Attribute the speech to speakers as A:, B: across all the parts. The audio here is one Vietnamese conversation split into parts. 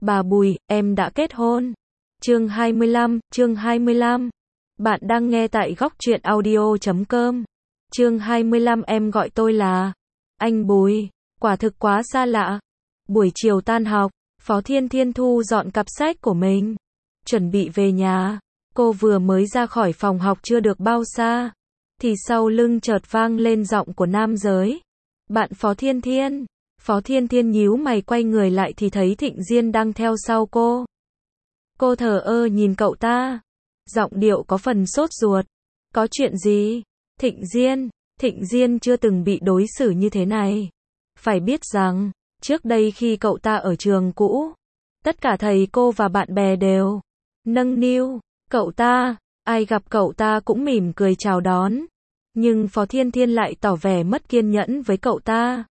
A: Bà Bùi, em đã kết hôn. Chương 25. Bạn đang nghe tại góc truyện audio.com. Chương 25 em gọi tôi là anh Bùi. Quả thực quá xa lạ. Buổi chiều tan học, Phó Thiên Thiên thu dọn cặp sách của mình, chuẩn bị về nhà. Cô vừa mới ra khỏi phòng học chưa được bao xa, thì sau lưng chợt vang lên giọng của nam giới. Bạn Phó Thiên Thiên. Phó Thiên Thiên nhíu mày quay người lại thì thấy Thịnh Diên đang theo sau cô. Cô thờ ơ nhìn cậu ta, giọng điệu có phần sốt ruột. Có chuyện gì? Thịnh Diên chưa từng bị đối xử như thế này. Phải biết rằng, trước đây khi cậu ta ở trường cũ, tất cả thầy cô và bạn bè đều nâng niu cậu ta, ai gặp cậu ta cũng mỉm cười chào đón. Nhưng Phó Thiên Thiên lại tỏ vẻ mất kiên nhẫn với cậu ta.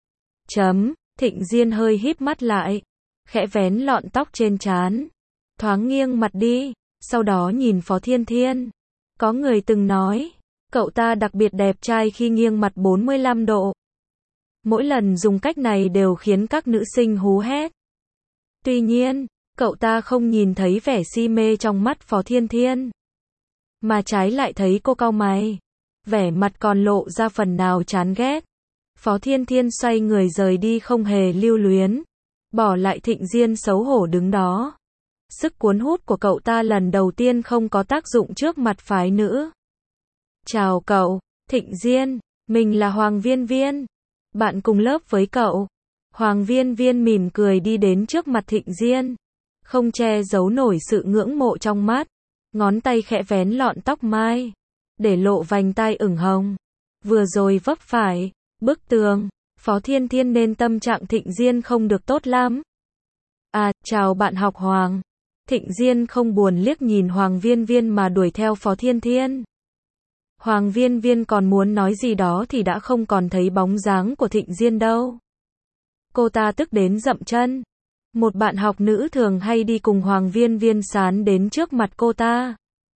A: Thịnh Diên hơi híp mắt lại, khẽ vén lọn tóc trên trán, thoáng nghiêng mặt đi, sau đó nhìn Phó Thiên Thiên. Có người từng nói, cậu ta đặc biệt đẹp trai khi nghiêng mặt 45 độ. Mỗi lần dùng cách này đều khiến các nữ sinh hú hét. Tuy nhiên, cậu ta không nhìn thấy vẻ si mê trong mắt Phó Thiên Thiên, mà trái lại thấy cô cau mày, vẻ mặt còn lộ ra phần nào chán ghét. Phó Thiên Thiên xoay người rời đi không hề lưu luyến, bỏ lại Thịnh Diên xấu hổ đứng đó. Sức cuốn hút của cậu ta lần đầu tiên không có tác dụng trước mặt phái nữ. Chào cậu, Thịnh Diên, mình là Hoàng Viên Viên, bạn cùng lớp với cậu. Hoàng Viên Viên mỉm cười đi đến trước mặt Thịnh Diên, không che giấu nổi sự ngưỡng mộ trong mắt, ngón tay khẽ vén lọn tóc mai, để lộ vành tai ửng hồng. Vừa rồi vấp phải bức tường, Phó Thiên Thiên nên tâm trạng Thịnh Diên không được tốt lắm. À, chào bạn học Hoàng. Thịnh Diên không buồn liếc nhìn Hoàng Viên Viên mà đuổi theo Phó Thiên Thiên. Hoàng Viên Viên còn muốn nói gì đó thì đã không còn thấy bóng dáng của Thịnh Diên đâu. Cô ta tức đến dậm chân. Một bạn học nữ thường hay đi cùng Hoàng Viên Viên sán đến trước mặt cô ta.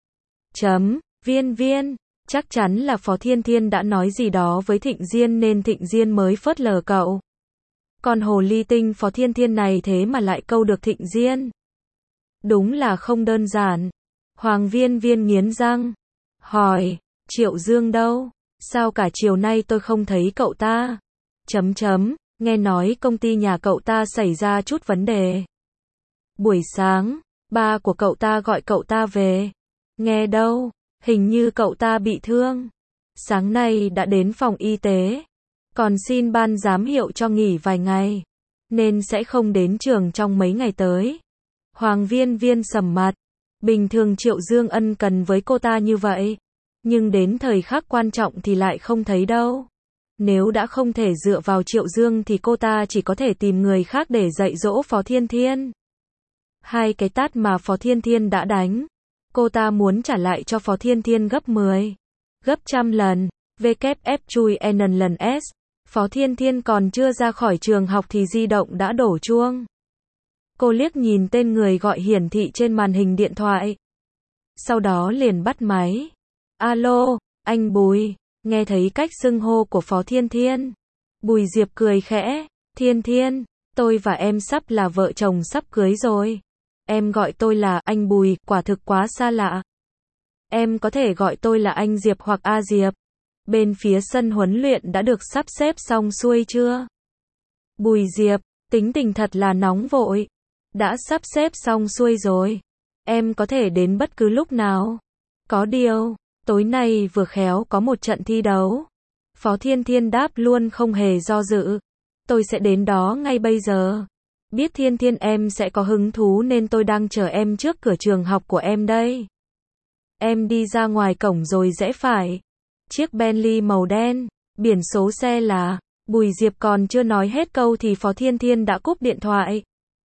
A: Viên Viên, chắc chắn là Phó Thiên Thiên đã nói gì đó với Thịnh Diên nên Thịnh Diên mới phớt lờ cậu. Còn hồ ly tinh Phó Thiên Thiên này thế mà lại câu được Thịnh Diên. Đúng là không đơn giản. Hoàng Viên Viên nghiến răng, hỏi, Triệu Dương đâu? Sao cả chiều nay tôi không thấy cậu ta? Nghe nói công ty nhà cậu ta xảy ra chút vấn đề. Buổi sáng, ba của cậu ta gọi cậu ta về. Nghe đâu, hình như cậu ta bị thương. Sáng nay đã đến phòng y tế, còn xin ban giám hiệu cho nghỉ vài ngày, nên sẽ không đến trường trong mấy ngày tới. Hoàng Viên Viên sầm mặt. Bình thường Triệu Dương ân cần với cô ta như vậy, nhưng đến thời khắc quan trọng thì lại không thấy đâu. Nếu đã không thể dựa vào Triệu Dương thì cô ta chỉ có thể tìm người khác để dạy dỗ Phó Thiên Thiên. Hai cái tát mà Phó Thiên Thiên đã đánh, cô ta muốn trả lại cho Phó Thiên Thiên gấp 10, gấp trăm lần. WF chui n lần S. Phó Thiên Thiên còn chưa ra khỏi trường học thì di động đã đổ chuông. Cô liếc nhìn tên người gọi hiển thị trên màn hình điện thoại, sau đó liền bắt máy. Alo, anh Bùi. Nghe thấy cách xưng hô của Phó Thiên Thiên, Bùi Diệp cười khẽ. Thiên Thiên, tôi và em sắp là vợ chồng sắp cưới rồi. Em gọi tôi là anh Bùi, quả thực quá xa lạ. Em có thể gọi tôi là anh Diệp hoặc A Diệp. Bên phía sân huấn luyện đã được sắp xếp xong xuôi chưa? Bùi Diệp, tính tình thật là nóng vội. Đã sắp xếp xong xuôi rồi. Em có thể đến bất cứ lúc nào. Có điều, tối nay vừa khéo có một trận thi đấu. Phó Thiên Thiên đáp luôn không hề do dự. Tôi sẽ đến đó ngay bây giờ. Biết Thiên Thiên em sẽ có hứng thú nên tôi đang chờ em trước cửa trường học của em đây. Em đi ra ngoài cổng rồi rẽ phải. Chiếc Bentley màu đen, biển số xe là... Bùi Diệp còn chưa nói hết câu thì Phó Thiên Thiên đã cúp điện thoại.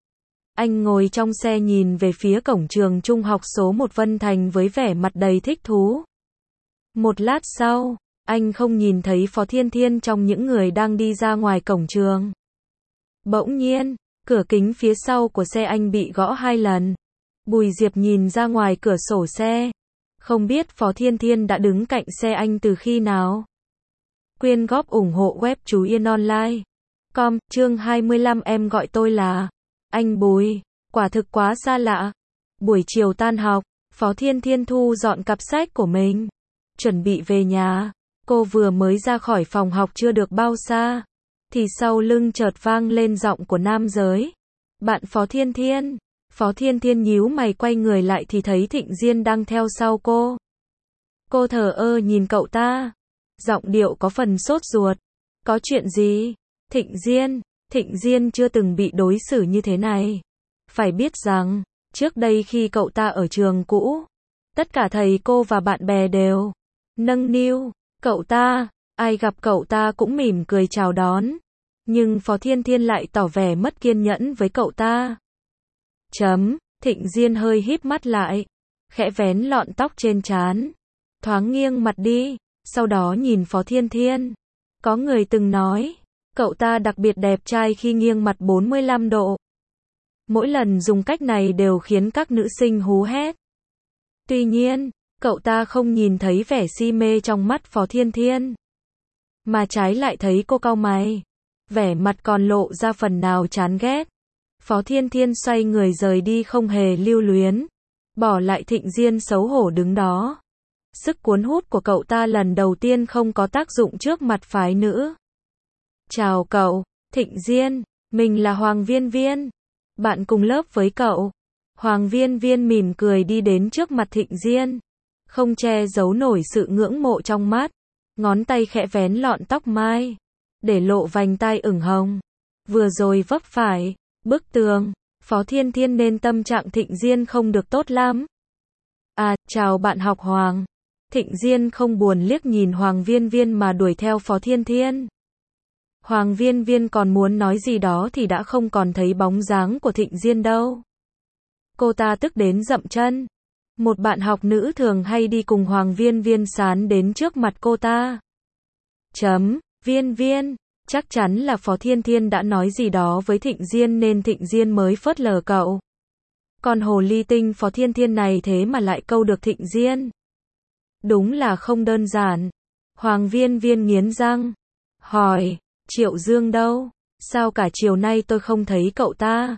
A: Anh ngồi trong xe nhìn về phía cổng trường trung học số 1 Vân Thành với vẻ mặt đầy thích thú. Một lát sau, anh không nhìn thấy Phó Thiên Thiên trong những người đang đi ra ngoài cổng trường. Bỗng nhiên, cửa kính phía sau của xe anh bị gõ 2 lần. Bùi Diệp nhìn ra ngoài cửa sổ xe. Không biết Phó Thiên Thiên đã đứng cạnh xe anh từ khi nào. Quyên góp ủng hộ web Chú Yên Online. Com, chương 25 em gọi tôi là anh Bùi. quả thực quá xa lạ. Buổi chiều tan học, Phó Thiên Thiên thu dọn cặp sách của mình, chuẩn bị về nhà. Cô vừa mới ra khỏi phòng học chưa được bao xa, thì sau lưng chợt vang lên giọng của nam giới. Bạn Phó Thiên Thiên. Phó Thiên Thiên nhíu mày quay người lại thì thấy Thịnh Diên đang theo sau cô. Cô thờ ơ nhìn cậu ta, giọng điệu có phần sốt ruột. Có chuyện gì? Thịnh Diên chưa từng bị đối xử như thế này. Phải biết rằng, trước đây khi cậu ta ở trường cũ, tất cả thầy cô và bạn bè đều nâng niu cậu ta, ai gặp cậu ta cũng mỉm cười chào đón. Nhưng Phó Thiên Thiên lại tỏ vẻ mất kiên nhẫn với cậu ta. Thịnh Diên hơi híp mắt lại, khẽ vén lọn tóc trên trán, thoáng nghiêng mặt đi, sau đó nhìn Phó Thiên Thiên. Có người từng nói, cậu ta đặc biệt đẹp trai khi nghiêng mặt 45 độ. Mỗi lần dùng cách này đều khiến các nữ sinh hú hét. Tuy nhiên, cậu ta không nhìn thấy vẻ si mê trong mắt Phó Thiên Thiên, mà trái lại thấy cô cau mày, vẻ mặt còn lộ ra phần nào chán ghét. Phó Thiên Thiên xoay người rời đi không hề lưu luyến, bỏ lại Thịnh Diên xấu hổ đứng đó. Sức cuốn hút của cậu ta lần đầu tiên không có tác dụng trước mặt phái nữ. Chào cậu, Thịnh Diên, mình là Hoàng Viên Viên, bạn cùng lớp với cậu. Hoàng Viên Viên mỉm cười đi đến trước mặt Thịnh Diên, không che giấu nổi sự ngưỡng mộ trong mắt, ngón tay khẽ vén lọn tóc mai, để lộ vành tai ửng hồng. Vừa rồi vấp phải bức tường, Phó Thiên Thiên nên tâm trạng Thịnh Diên không được tốt lắm. À, chào bạn học Hoàng. Thịnh Diên không buồn liếc nhìn Hoàng Viên Viên mà đuổi theo Phó Thiên Thiên. Hoàng Viên Viên còn muốn nói gì đó thì đã không còn thấy bóng dáng của Thịnh Diên đâu. Cô ta tức đến dậm chân. Một bạn học nữ thường hay đi cùng Hoàng Viên Viên sán đến trước mặt cô ta. Viên Viên, chắc chắn là Phó Thiên Thiên đã nói gì đó với Thịnh Diên nên Thịnh Diên mới phớt lờ cậu. Còn hồ ly tinh Phó Thiên Thiên này thế mà lại câu được Thịnh Diên. Đúng là không đơn giản. Hoàng Viên Viên nghiến răng, hỏi, Triệu Dương đâu? Sao cả chiều nay tôi không thấy cậu ta?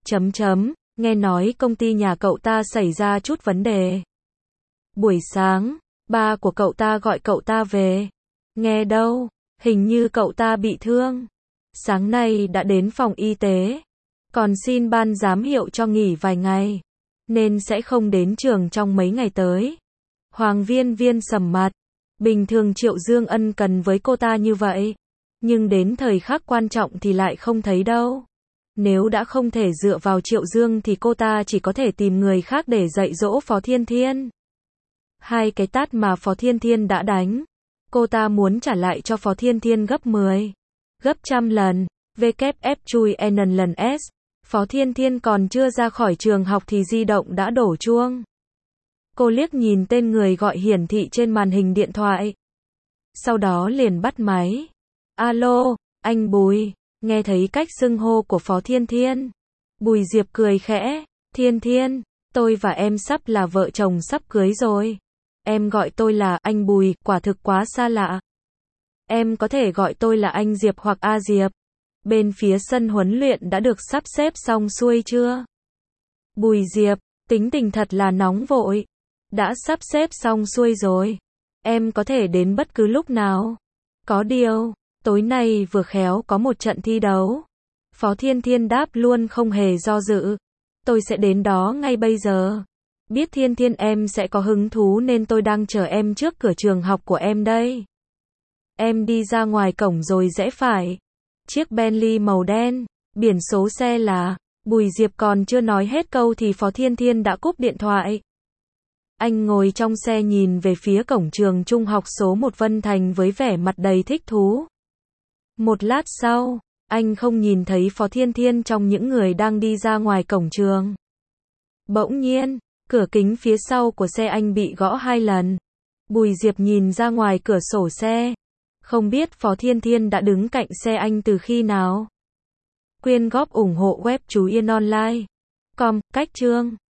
A: Nghe nói công ty nhà cậu ta xảy ra chút vấn đề. Buổi sáng, ba của cậu ta gọi cậu ta về. Nghe đâu, hình như cậu ta bị thương. Sáng nay đã đến phòng y tế, còn xin ban giám hiệu cho nghỉ vài ngày, nên sẽ không đến trường trong mấy ngày tới. Hoàng Viên Viên sầm mặt. Bình thường Triệu Dương ân cần với cô ta như vậy, nhưng đến thời khắc quan trọng thì lại không thấy đâu. Nếu đã không thể dựa vào Triệu Dương thì cô ta chỉ có thể tìm người khác để dạy dỗ Phó Thiên Thiên. Hai cái tát mà Phó Thiên Thiên đã đánh, cô ta muốn trả lại cho Phó Thiên Thiên gấp 10, gấp trăm lần. WF chui n lần S. Phó Thiên Thiên còn chưa ra khỏi trường học thì di động đã đổ chuông. Cô liếc nhìn tên người gọi hiển thị trên màn hình điện thoại, sau đó liền bắt máy. Alo, anh Bùi. Nghe thấy cách xưng hô của Phó Thiên Thiên, Bùi Diệp cười khẽ. Thiên Thiên, tôi và em sắp là vợ chồng sắp cưới rồi. Em gọi tôi là anh Bùi, quả thực quá xa lạ. Em có thể gọi tôi là anh Diệp hoặc A Diệp. Bên phía sân huấn luyện đã được sắp xếp xong xuôi chưa? Bùi Diệp, tính tình thật là nóng vội. Đã sắp xếp xong xuôi rồi. Em có thể đến bất cứ lúc nào. Có điều, tối nay vừa khéo có một trận thi đấu. Phó Thiên Thiên đáp luôn không hề do dự. Tôi sẽ đến đó ngay bây giờ. Biết Thiên Thiên em sẽ có hứng thú nên tôi đang chờ em trước cửa trường học của em đây. Em đi ra ngoài cổng rồi rẽ phải. Chiếc Bentley màu đen, biển số xe là... Bùi Diệp còn chưa nói hết câu thì Phó Thiên Thiên đã cúp điện thoại. Anh ngồi trong xe nhìn về phía cổng trường trung học số 1 Vân Thành với vẻ mặt đầy thích thú. Một lát sau, anh không nhìn thấy Phó Thiên Thiên trong những người đang đi ra ngoài cổng trường. Bỗng nhiên, cửa kính phía sau của xe anh bị gõ 2 lần. Bùi Diệp nhìn ra ngoài cửa sổ xe. Không biết Phó Thiên Thiên đã đứng cạnh xe anh từ khi nào. Quyên góp ủng hộ web Chú Yên Online. Com, cách chương.